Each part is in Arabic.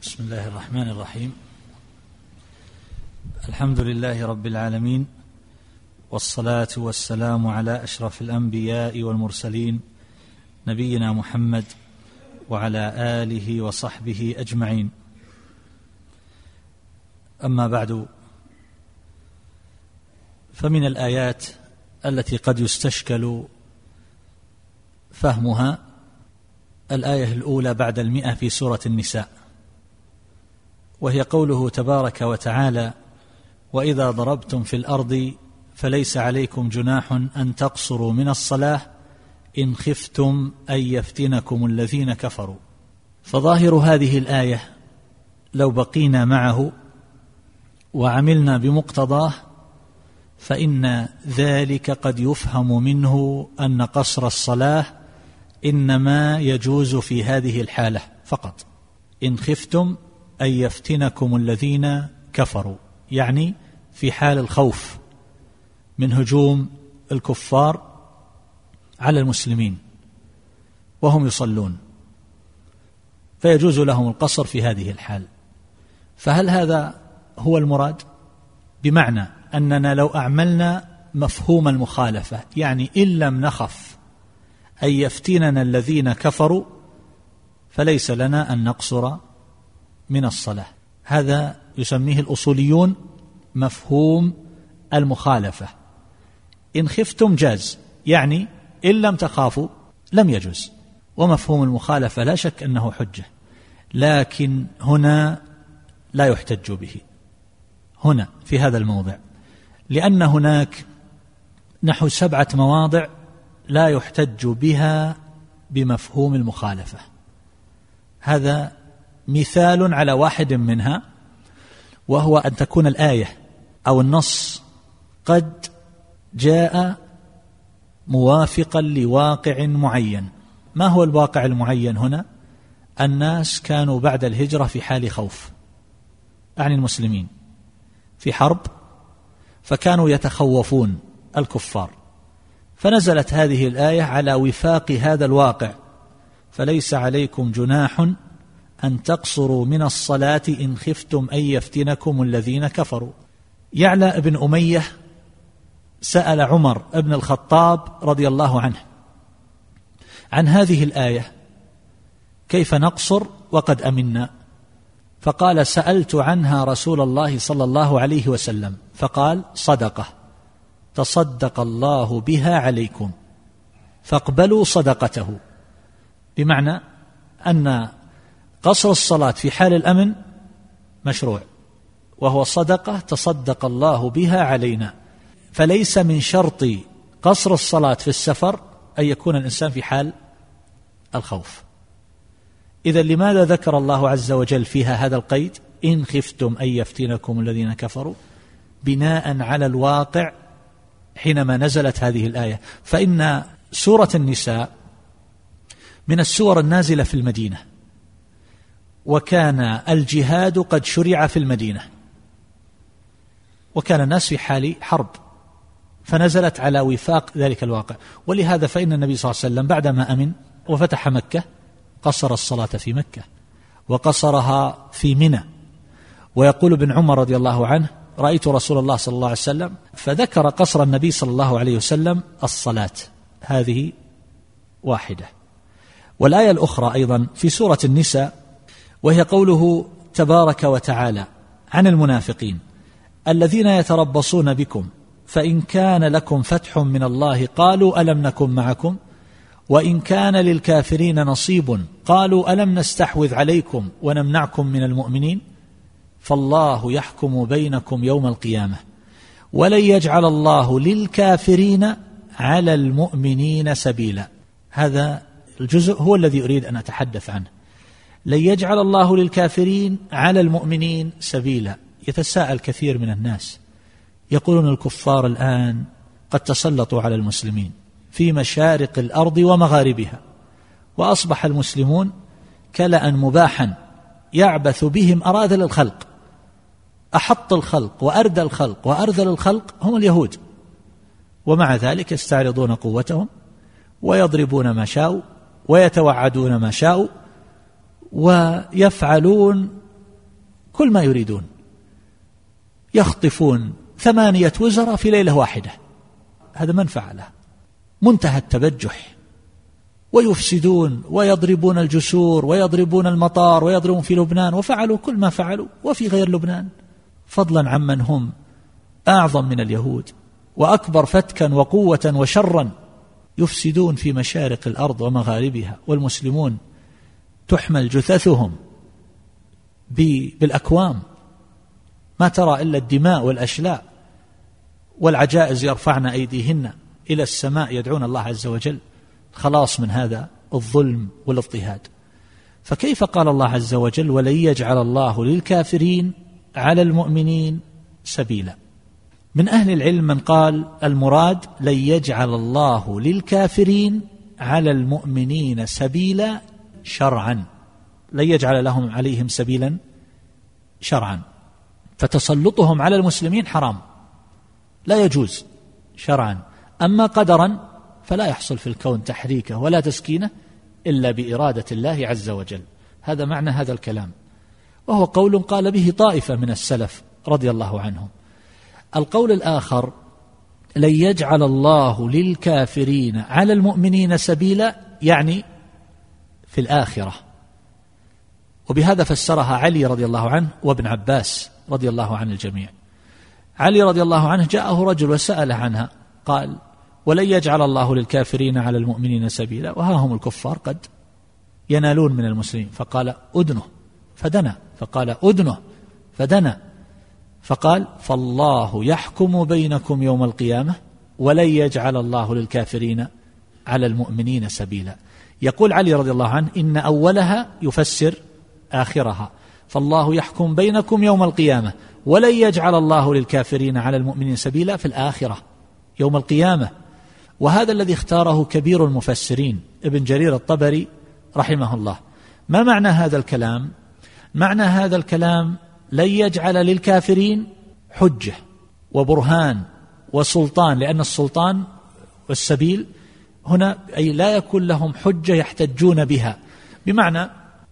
بسم الله الرحمن الرحيم. الحمد لله رب العالمين، والصلاة والسلام على أشرف الأنبياء والمرسلين نبينا محمد وعلى آله وصحبه أجمعين. أما بعد، فمن الآيات التي قد يستشكل فهمها الآية الأولى بعد 100 في سورة النساء، وهي قوله تبارك وتعالى: وإذا ضربتم في الأرض فليس عليكم جناح أن تقصروا من الصلاة إن خفتم أن يفتنكم الذين كفروا. فظاهر هذه الآية لو بقينا معه وعملنا بمقتضاه فإن ذلك قد يفهم منه أن قصر الصلاة إنما يجوز في هذه الحالة فقط، إن خفتم أن يفتنكم الذين كفروا، يعني في حال الخوف من هجوم الكفار على المسلمين وهم يصلون، فيجوز لهم القصر في هذه الحال. فهل هذا هو المراد؟ بمعنى أننا لو أعملنا مفهوم المخالفة، يعني إن لم نخف أن يفتننا الذين كفروا فليس لنا أن نقصر من الصلاة. هذا يسميه الأصوليون مفهوم المخالفة. إن خفتم جاز، يعني إن لم تخافوا لم يجوز. ومفهوم المخالفة لا شك أنه حجة، لكن هنا لا يحتج به، هنا في هذا الموضع، لأن هناك نحو 7 مواضع لا يحتج بها بمفهوم المخالفة. هذا مثال على واحد منها، وهو أن تكون الآية أو النص قد جاء موافقا لواقع معين. ما هو الواقع المعين هنا؟ الناس كانوا بعد الهجرة في حال خوف، يعني المسلمين في حرب، فكانوا يتخوفون الكفار، فنزلت هذه الآية على وفاق هذا الواقع: فليس عليكم جناح أن تقصروا من الصلاة إن خفتم أن يفتنكم الذين كفروا. يعلى بن أمية سأل عمر بن الخطاب رضي الله عنه عن هذه الآية: كيف نقصر وقد أمنا؟ فقال: سألت عنها رسول الله صلى الله عليه وسلم فقال: صدقة تصدق الله بها عليكم فاقبلوا صدقته. بمعنى أن قصر الصلاة في حال الأمن مشروع، وهو صدقة تصدق الله بها علينا. فليس من شرط قصر الصلاة في السفر أن يكون الإنسان في حال الخوف. إذن لماذا ذكر الله عز وجل فيها هذا القيد: إن خفتم أن يفتنكم الذين كفروا؟ بناء على الواقع حينما نزلت هذه الآية. فإن سورة النساء من السور النازلة في المدينة، وكان الجهاد قد شرع في المدينة، وكان الناس في حال حرب، فنزلت على وفاق ذلك الواقع. ولهذا فإن النبي صلى الله عليه وسلم بعدما أمن وفتح مكة قصر الصلاة في مكة وقصرها في منى. ويقول ابن عمر رضي الله عنه: رأيت رسول الله صلى الله عليه وسلم، فذكر قصر النبي صلى الله عليه وسلم الصلاة، هذه واحدة. والآية الأخرى أيضا في سورة النساء، وهي قوله تبارك وتعالى عن المنافقين: الذين يتربصون بكم فإن كان لكم فتح من الله قالوا ألم نكن معكم وإن كان للكافرين نصيب قالوا ألم نستحوذ عليكم ونمنعكم من المؤمنين فالله يحكم بينكم يوم القيامة ولن يجعل الله للكافرين على المؤمنين سبيلا. هذا الجزء هو الذي أريد أن أتحدث عنه: لن يجعل الله للكافرين على المؤمنين سبيلا. يتساءل كثير من الناس، يقولون الكفار الآن قد تسلطوا على المسلمين في مشارق الأرض ومغاربها، وأصبح المسلمون كلأ مباحا يعبث بهم أراذل الخلق. أحط الخلق وأردى الخلق وأرذل الخلق هم اليهود، ومع ذلك يستعرضون قوتهم ويضربون ما شاءوا ويتوعدون ما شاءوا ويفعلون كل ما يريدون، يخطفون 8 وزراء في ليلة واحدة، هذا من فعله، منتهى التبجح، ويفسدون ويضربون الجسور ويضربون المطار ويضربون في لبنان، وفعلوا كل ما فعلوا وفي غير لبنان، فضلا عمن هم أعظم من اليهود وأكبر فتكا وقوة وشرا، يفسدون في مشارق الأرض ومغاربها، والمسلمون تحمل جثثهم بالأكوام، ما ترى إلا الدماء والأشلاء، والعجائز يرفعن أيديهن إلى السماء يدعون الله عز وجل خلاص من هذا الظلم والاضطهاد. فكيف قال الله عز وجل ولن يجعل الله للكافرين على المؤمنين سبيلا؟ من أهل العلم من قال المراد لن يجعل الله للكافرين على المؤمنين سبيلا شرعا، لن يجعل لهم عليهم سبيلا شرعا، فتسلطهم على المسلمين حرام لا يجوز شرعا، أما قدرا فلا يحصل في الكون تحريكه ولا تسكينه إلا بإرادة الله عز وجل. هذا معنى هذا الكلام، وهو قول قال به طائفة من السلف رضي الله عنهم. القول الآخر لن يجعل الله للكافرين على المؤمنين سبيلا، يعني في الآخرة، وبهذا فسرها علي رضي الله عنه وابن عباس رضي الله عن الجميع. علي رضي الله عنه جاءه رجل وسأل عنها، قال ولن يجعل الله للكافرين على المؤمنين سبيلا وها هم الكفار قد ينالون من المسلمين، فقال أدنه فدنا، فقال أدنه فدنا، فقال فالله يحكم بينكم يوم القيامة ولن يجعل الله للكافرين على المؤمنين سبيلا. يقول علي رضي الله عنه إن أولها يفسر آخرها، فالله يحكم بينكم يوم القيامة ولن يجعل الله للكافرين على المؤمنين سبيلا في الآخرة يوم القيامة. وهذا الذي اختاره كبير المفسرين ابن جرير الطبري رحمه الله. ما معنى هذا الكلام؟ معنى هذا الكلام لن يجعل للكافرين حجة وبرهان وسلطان، لأن السلطان والسبيل هنا أي لا يكون لهم حجة يحتجون بها، بمعنى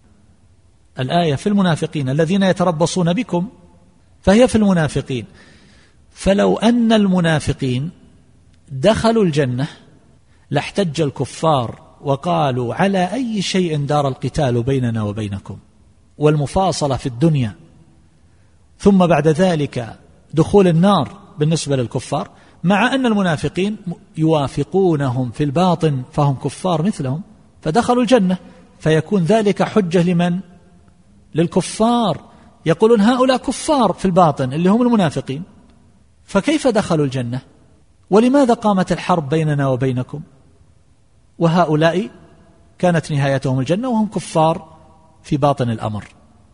الآية في المنافقين الذين يتربصون بكم، فهي في المنافقين. فلو أن المنافقين دخلوا الجنة لاحتج الكفار وقالوا على أي شيء دار القتال بيننا وبينكم والمفاصلة في الدنيا، ثم بعد ذلك دخول النار بالنسبة للكفار، مع أن المنافقين يوافقونهم في الباطن فهم كفار مثلهم فدخلوا الجنة، فيكون ذلك حجة لمن؟ للكفار، يقولون هؤلاء كفار في الباطن اللي هم المنافقين، فكيف دخلوا الجنة؟ ولماذا قامت الحرب بيننا وبينكم وهؤلاء كانت نهايتهم الجنة وهم كفار في باطن الأمر؟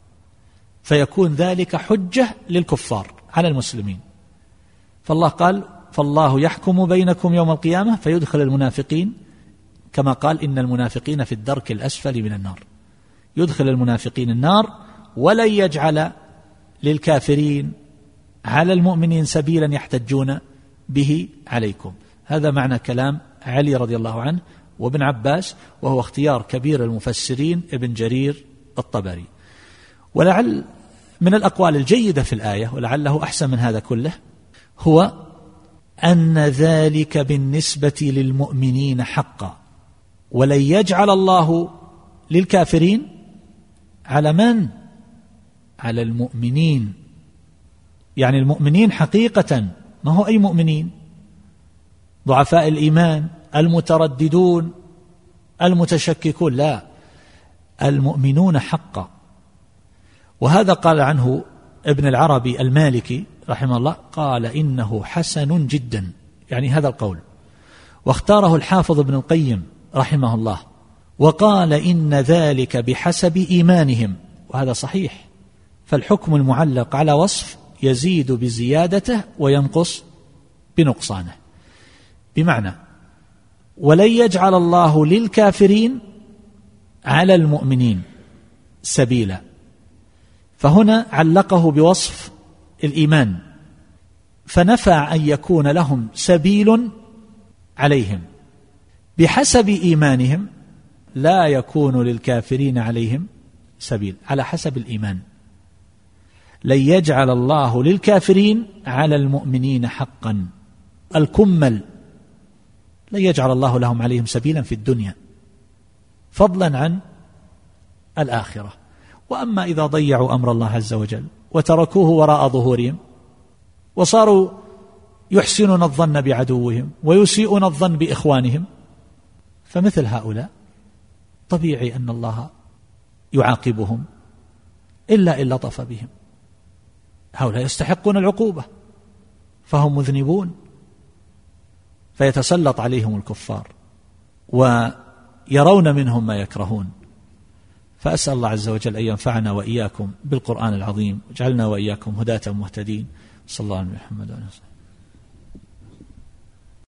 فيكون ذلك حجة للكفار على المسلمين. فالله قال فالله يحكم بينكم يوم القيامة، فيدخل المنافقين كما قال إن المنافقين في الدرك الأسفل من النار، يدخل المنافقين النار ولن يجعل للكافرين على المؤمنين سبيلا يحتجون به عليكم. هذا معنى كلام علي رضي الله عنه وابن عباس، وهو اختيار كبير المفسرين ابن جرير الطبري. ولعل من الأقوال الجيدة في الآية، ولعله أحسن من هذا كله، هو أن ذلك بالنسبة للمؤمنين حقا، ولن يجعل الله للكافرين على من؟ على المؤمنين، يعني المؤمنين حقيقة، ما هو أي مؤمنين؟ ضعفاء الإيمان، المترددون، المتشككون، لا، المؤمنون حقا. وهذا قال عنه ابن العربي المالكي رحمه الله، قال إنه حسن جدا، يعني هذا القول، واختاره الحافظ ابن القيم رحمه الله، وقال إن ذلك بحسب إيمانهم، وهذا صحيح، فالحكم المعلق على وصف يزيد بزيادته وينقص بنقصانه، بمعنى ولن يجعل الله للكافرين على المؤمنين سبيلا، فهنا علقه بوصف الإيمان، فنفى أن يكون لهم سبيل عليهم، بحسب إيمانهم لا يكون للكافرين عليهم سبيل، على حسب الإيمان. لن يجعل الله للكافرين على المؤمنين حقا الكمل، لن يجعل الله لهم عليهم سبيلا في الدنيا فضلا عن الآخرة. وأما إذا ضيعوا أمر الله عز وجل وتركوه وراء ظهورهم وصاروا يحسنون الظن بعدوهم ويسيئون الظن بإخوانهم، فمثل هؤلاء طبيعي أن الله يعاقبهم إلا إن لطف بهم. هؤلاء يستحقون العقوبة فهم مذنبون، فيتسلط عليهم الكفار ويرون منهم ما يكرهون. فأسأل الله عز وجل أن ينفعنا وإياكم بالقرآن العظيم، واجعلنا وإياكم هداة مهتدين. صلى الله عليه وسلم.